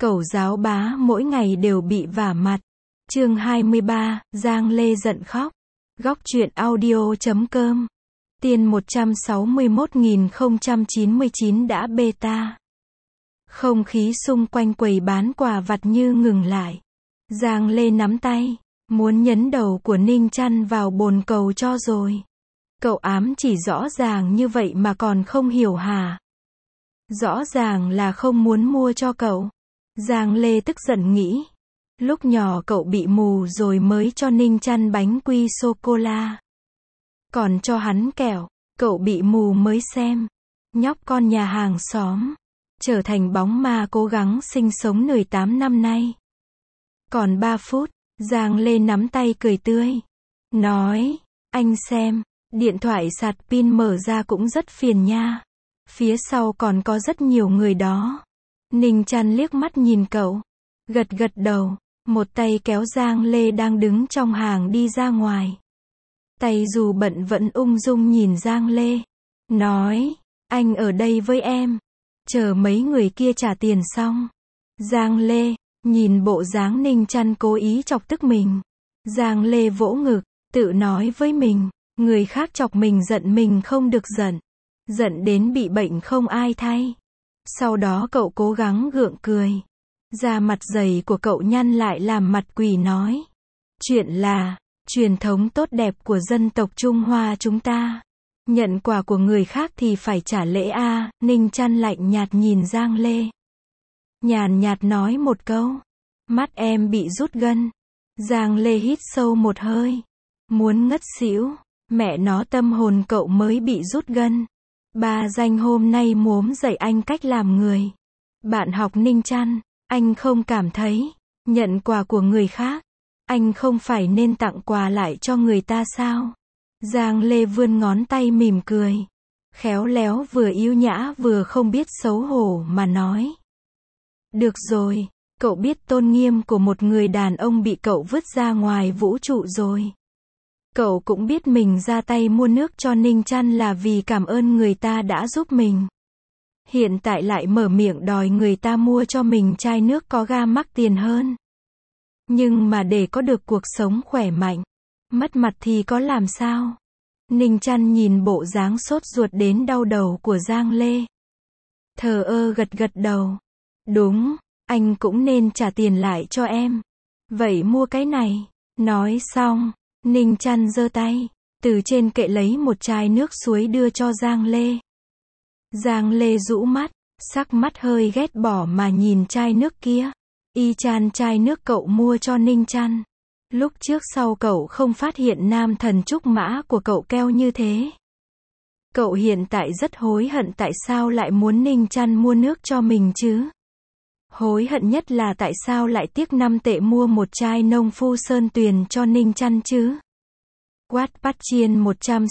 Cẩu giáo bá mỗi ngày đều bị vả mặt. Chương 23, Giang Lê giận khóc. Góc truyện audio.com. Tiên 161.099 đã beta. Không khí xung quanh quầy bán quà vặt như ngừng lại. Giang Lê nắm tay, muốn nhấn đầu của Ninh Chăn vào bồn cầu cho rồi. Cậu ám chỉ rõ ràng như vậy mà còn không hiểu hả? Rõ ràng là không muốn mua cho cậu. Giang Lê tức giận nghĩ. Lúc nhỏ cậu bị mù rồi mới cho Ninh Chăn bánh quy sô-cô-la. Còn cho hắn kẹo, cậu bị mù mới xem. Nhóc con nhà hàng xóm. Trở thành bóng ma cố gắng sinh sống 18 năm nay. Còn 3 phút, Giang Lê nắm tay cười tươi. Nói, anh xem, điện thoại sạc pin mở ra cũng rất phiền nha. Phía sau còn có rất nhiều người đó. Ninh Chăn liếc mắt nhìn cậu. Gật gật đầu, một tay kéo Giang Lê đang đứng trong hàng đi ra ngoài. Tay dù bận vẫn ung dung nhìn Giang Lê. Nói, anh ở đây với em. Chờ mấy người kia trả tiền xong. Giang Lê, nhìn bộ dáng Ninh Chăn cố ý chọc tức mình. Giang Lê vỗ ngực, tự nói với mình, người khác chọc mình giận mình không được giận. Giận đến bị bệnh không ai thay. Sau đó cậu cố gắng gượng cười. Da mặt dày của cậu nhăn lại làm mặt quỷ nói. Chuyện là, truyền thống tốt đẹp của dân tộc Trung Hoa chúng ta. Nhận quà của người khác thì phải trả lễ a. Ninh Chăn lạnh nhạt nhìn Giang Lê. Nhàn nhạt nói một câu. Mắt em bị rút gân. Giang Lê hít sâu một hơi. Muốn ngất xỉu. Mẹ nó tâm hồn cậu mới bị rút gân. Ba Danh hôm nay muốn dạy anh cách làm người. Bạn học Ninh Chăn, anh không cảm thấy, nhận quà của người khác, anh không phải nên tặng quà lại cho người ta sao? Giang Lê vươn ngón tay mỉm cười. Khéo léo vừa yêu nhã vừa không biết xấu hổ mà nói. Được rồi, cậu biết tôn nghiêm của một người đàn ông bị cậu vứt ra ngoài vũ trụ rồi. Cậu cũng biết mình ra tay mua nước cho Ninh Chăn là vì cảm ơn người ta đã giúp mình. Hiện tại lại mở miệng đòi người ta mua cho mình chai nước có ga mắc tiền hơn. Nhưng mà để có được cuộc sống khỏe mạnh, mất mặt thì có làm sao? Ninh Chăn nhìn bộ dáng sốt ruột đến đau đầu của Giang Lê. Thờ ơ gật gật đầu. Đúng, anh cũng nên trả tiền lại cho em. Vậy mua cái này. Nói xong, Ninh Chăn giơ tay, từ trên kệ lấy một chai nước suối đưa cho Giang Lê. Giang Lê rũ mắt, sắc mắt hơi ghét bỏ mà nhìn chai nước kia. Y chang chai nước cậu mua cho Ninh Chăn. Lúc trước sau cậu không phát hiện nam thần trúc mã của cậu keo như thế. Cậu hiện tại rất hối hận tại sao lại muốn Ninh Chăn mua nước cho mình chứ. Hối hận nhất là tại sao lại tiếc 5 tệ mua một chai nông phu sơn tuyền cho Ninh Chăn chứ. Wattpad Chiên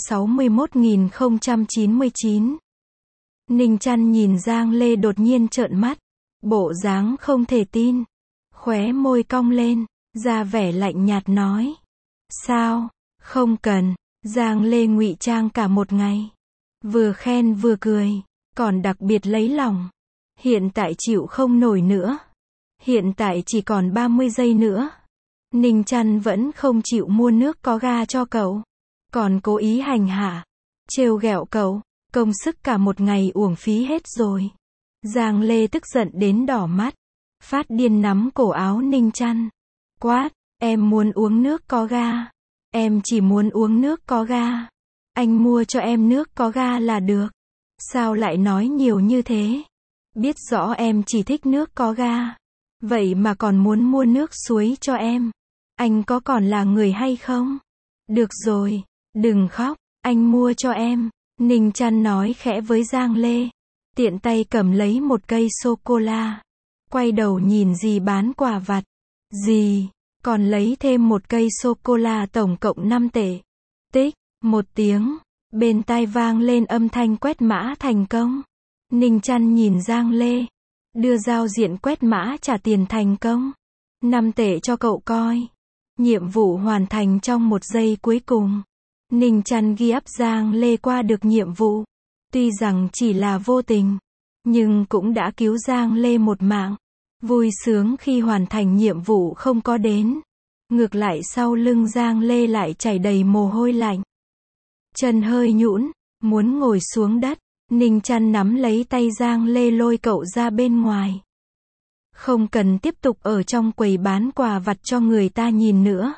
161.099. Ninh Chăn nhìn Giang Lê đột nhiên trợn mắt. Bộ dáng không thể tin. Khóe môi cong lên, ra vẻ lạnh nhạt nói. Sao, không cần. Giang Lê ngụy trang cả một ngày. Vừa khen vừa cười, còn đặc biệt lấy lòng. Hiện tại chịu không nổi nữa. Hiện tại chỉ còn 30 giây nữa. Ninh Chăn vẫn không chịu mua nước có ga cho cậu. Còn cố ý hành hạ, trêu ghẹo cậu. Công sức cả một ngày uổng phí hết rồi. Giang Lê tức giận đến đỏ mắt. Phát điên nắm cổ áo Ninh Chăn. Quát, em muốn uống nước có ga. Em chỉ muốn uống nước có ga. Anh mua cho em nước có ga là được. Sao lại nói nhiều như thế? Biết rõ em chỉ thích nước có ga. Vậy mà còn muốn mua nước suối cho em. Anh có còn là người hay không? Được rồi, đừng khóc, anh mua cho em. Ninh Chăn nói khẽ với Giang Lê. Tiện tay cầm lấy một cây sô-cô-la. Quay đầu nhìn dì bán quà vặt. Dì, còn lấy thêm một cây sô-cô-la tổng cộng 5 tệ. Tích, một tiếng. Bên tai vang lên âm thanh quét mã thành công. Ninh Chăn nhìn Giang Lê. Đưa giao diện quét mã trả tiền thành công. 5 tệ cho cậu coi. Nhiệm vụ hoàn thành trong 1 giây cuối cùng. Ninh Chăn ghi áp Giang Lê qua được nhiệm vụ. Tuy rằng chỉ là vô tình, nhưng cũng đã cứu Giang Lê một mạng. Vui sướng khi hoàn thành nhiệm vụ không có đến. Ngược lại sau lưng Giang Lê lại chảy đầy mồ hôi lạnh. Chân hơi nhũn, muốn ngồi xuống đất. Ninh Chăn nắm lấy tay Giang Lê lôi cậu ra bên ngoài. Không cần tiếp tục ở trong quầy bán quà vặt cho người ta nhìn nữa.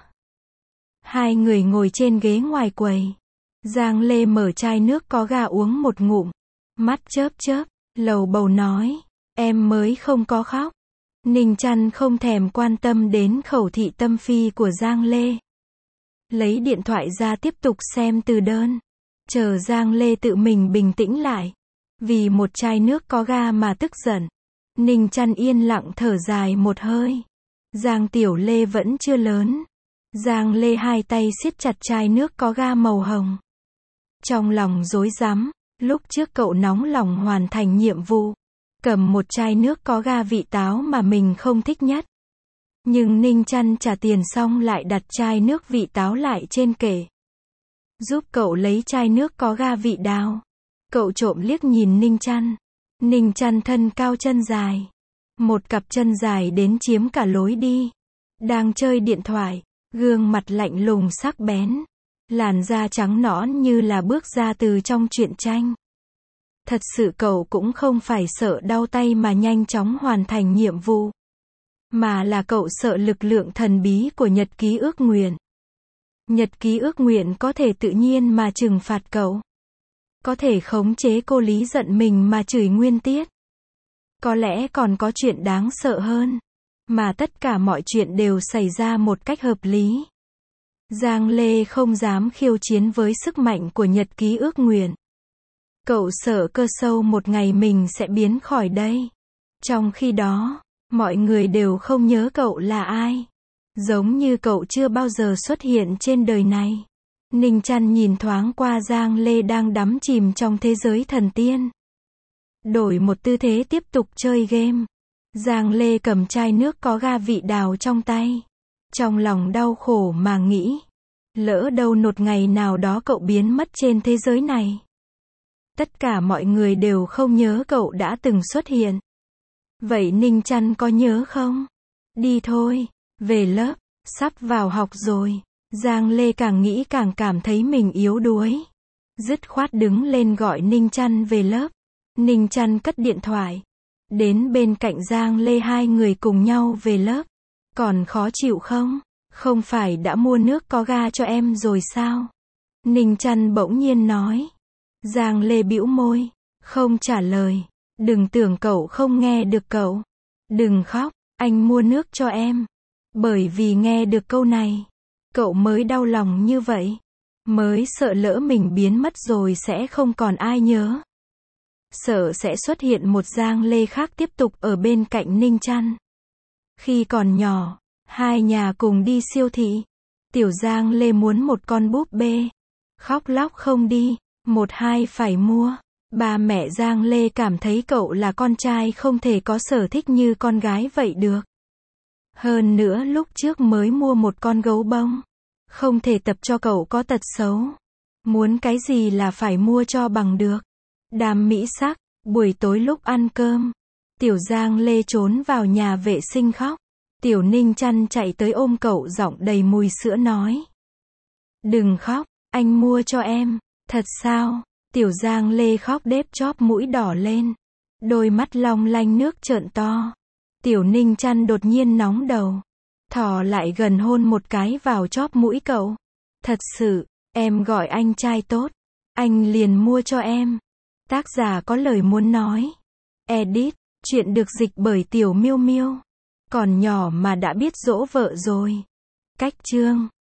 Hai người ngồi trên ghế ngoài quầy. Giang Lê mở chai nước có ga uống một ngụm. Mắt chớp chớp, lầu bầu nói. Em mới không có khóc. Ninh Chăn không thèm quan tâm đến khẩu thị tâm phi của Giang Lê. Lấy điện thoại ra tiếp tục xem từ đơn. Chờ Giang Lê tự mình bình tĩnh lại. Vì một chai nước có ga mà tức giận. Ninh Chăn yên lặng thở dài một hơi. Giang Tiểu Lê vẫn chưa lớn. Giang Lê hai tay siết chặt chai nước có ga màu hồng. Trong lòng rối rắm, lúc trước cậu nóng lòng hoàn thành nhiệm vụ. Cầm một chai nước có ga vị táo mà mình không thích nhất. Nhưng Ninh Chăn trả tiền xong lại đặt chai nước vị táo lại trên kệ. Giúp cậu lấy chai nước có ga vị đào. Cậu trộm liếc nhìn Ninh Chăn. Ninh Chăn thân cao chân dài. Một cặp chân dài đến chiếm cả lối đi. Đang chơi điện thoại, gương mặt lạnh lùng sắc bén. Làn da trắng nõn như là bước ra từ trong truyện tranh. Thật sự cậu cũng không phải sợ đau tay mà nhanh chóng hoàn thành nhiệm vụ. Mà là cậu sợ lực lượng thần bí của nhật ký ước nguyện. Nhật ký ước nguyện có thể tự nhiên mà trừng phạt cậu. Có thể khống chế cô Lý giận mình mà chửi Nguyên Tiết. Có lẽ còn có chuyện đáng sợ hơn. Mà tất cả mọi chuyện đều xảy ra một cách hợp lý. Giang Lê không dám khiêu chiến với sức mạnh của nhật ký ước nguyện. Cậu sợ cơ sâu một ngày mình sẽ biến khỏi đây. Trong khi đó, mọi người đều không nhớ cậu là ai. Giống như cậu chưa bao giờ xuất hiện trên đời này. Ninh Chăn nhìn thoáng qua Giang Lê đang đắm chìm trong thế giới thần tiên. Đổi một tư thế tiếp tục chơi game. Giang Lê cầm chai nước có ga vị đào trong tay. Trong lòng đau khổ mà nghĩ. Lỡ đâu một ngày nào đó cậu biến mất trên thế giới này. Tất cả mọi người đều không nhớ cậu đã từng xuất hiện. Vậy Ninh Chăn có nhớ không? Đi thôi, về lớp, sắp vào học rồi. Giang Lê càng nghĩ càng cảm thấy mình yếu đuối. Dứt khoát đứng lên gọi Ninh Chăn về lớp. Ninh Chăn cất điện thoại. Đến bên cạnh Giang Lê hai người cùng nhau về lớp. Còn khó chịu không? Không phải đã mua nước có ga cho em rồi sao? Ninh Chăn bỗng nhiên nói. Giang Lê bĩu môi, không trả lời. Đừng tưởng cậu không nghe được cậu. Đừng khóc, anh mua nước cho em. Bởi vì nghe được câu này, cậu mới đau lòng như vậy. Mới sợ lỡ mình biến mất rồi sẽ không còn ai nhớ. Sợ sẽ xuất hiện một Giang Lê khác tiếp tục ở bên cạnh Ninh Chăn. Khi còn nhỏ, hai nhà cùng đi siêu thị. Tiểu Giang Lê muốn một con búp bê. Khóc lóc không đi. Một hai phải mua. Ba mẹ Giang Lê cảm thấy cậu là con trai không thể có sở thích như con gái vậy được. Hơn nữa lúc trước mới mua một con gấu bông. Không thể tập cho cậu có tật xấu. Muốn cái gì là phải mua cho bằng được. Đám mỹ sắc, buổi tối lúc ăn cơm. Tiểu Giang Lê trốn vào nhà vệ sinh khóc. Tiểu Ninh Chăn chạy tới ôm cậu giọng đầy mùi sữa nói. Đừng khóc, anh mua cho em. Thật sao? Tiểu Giang Lê khóc đếp chóp mũi đỏ lên. Đôi mắt long lanh nước trợn to. Tiểu Ninh Chăn đột nhiên nóng đầu. Thò lại gần hôn một cái vào chóp mũi cậu. Thật sự, em gọi anh trai tốt. Anh liền mua cho em. Tác giả có lời muốn nói. Edit, chuyện được dịch bởi Tiểu Miêu Miêu. Còn nhỏ mà đã biết dỗ vợ rồi. Cách chương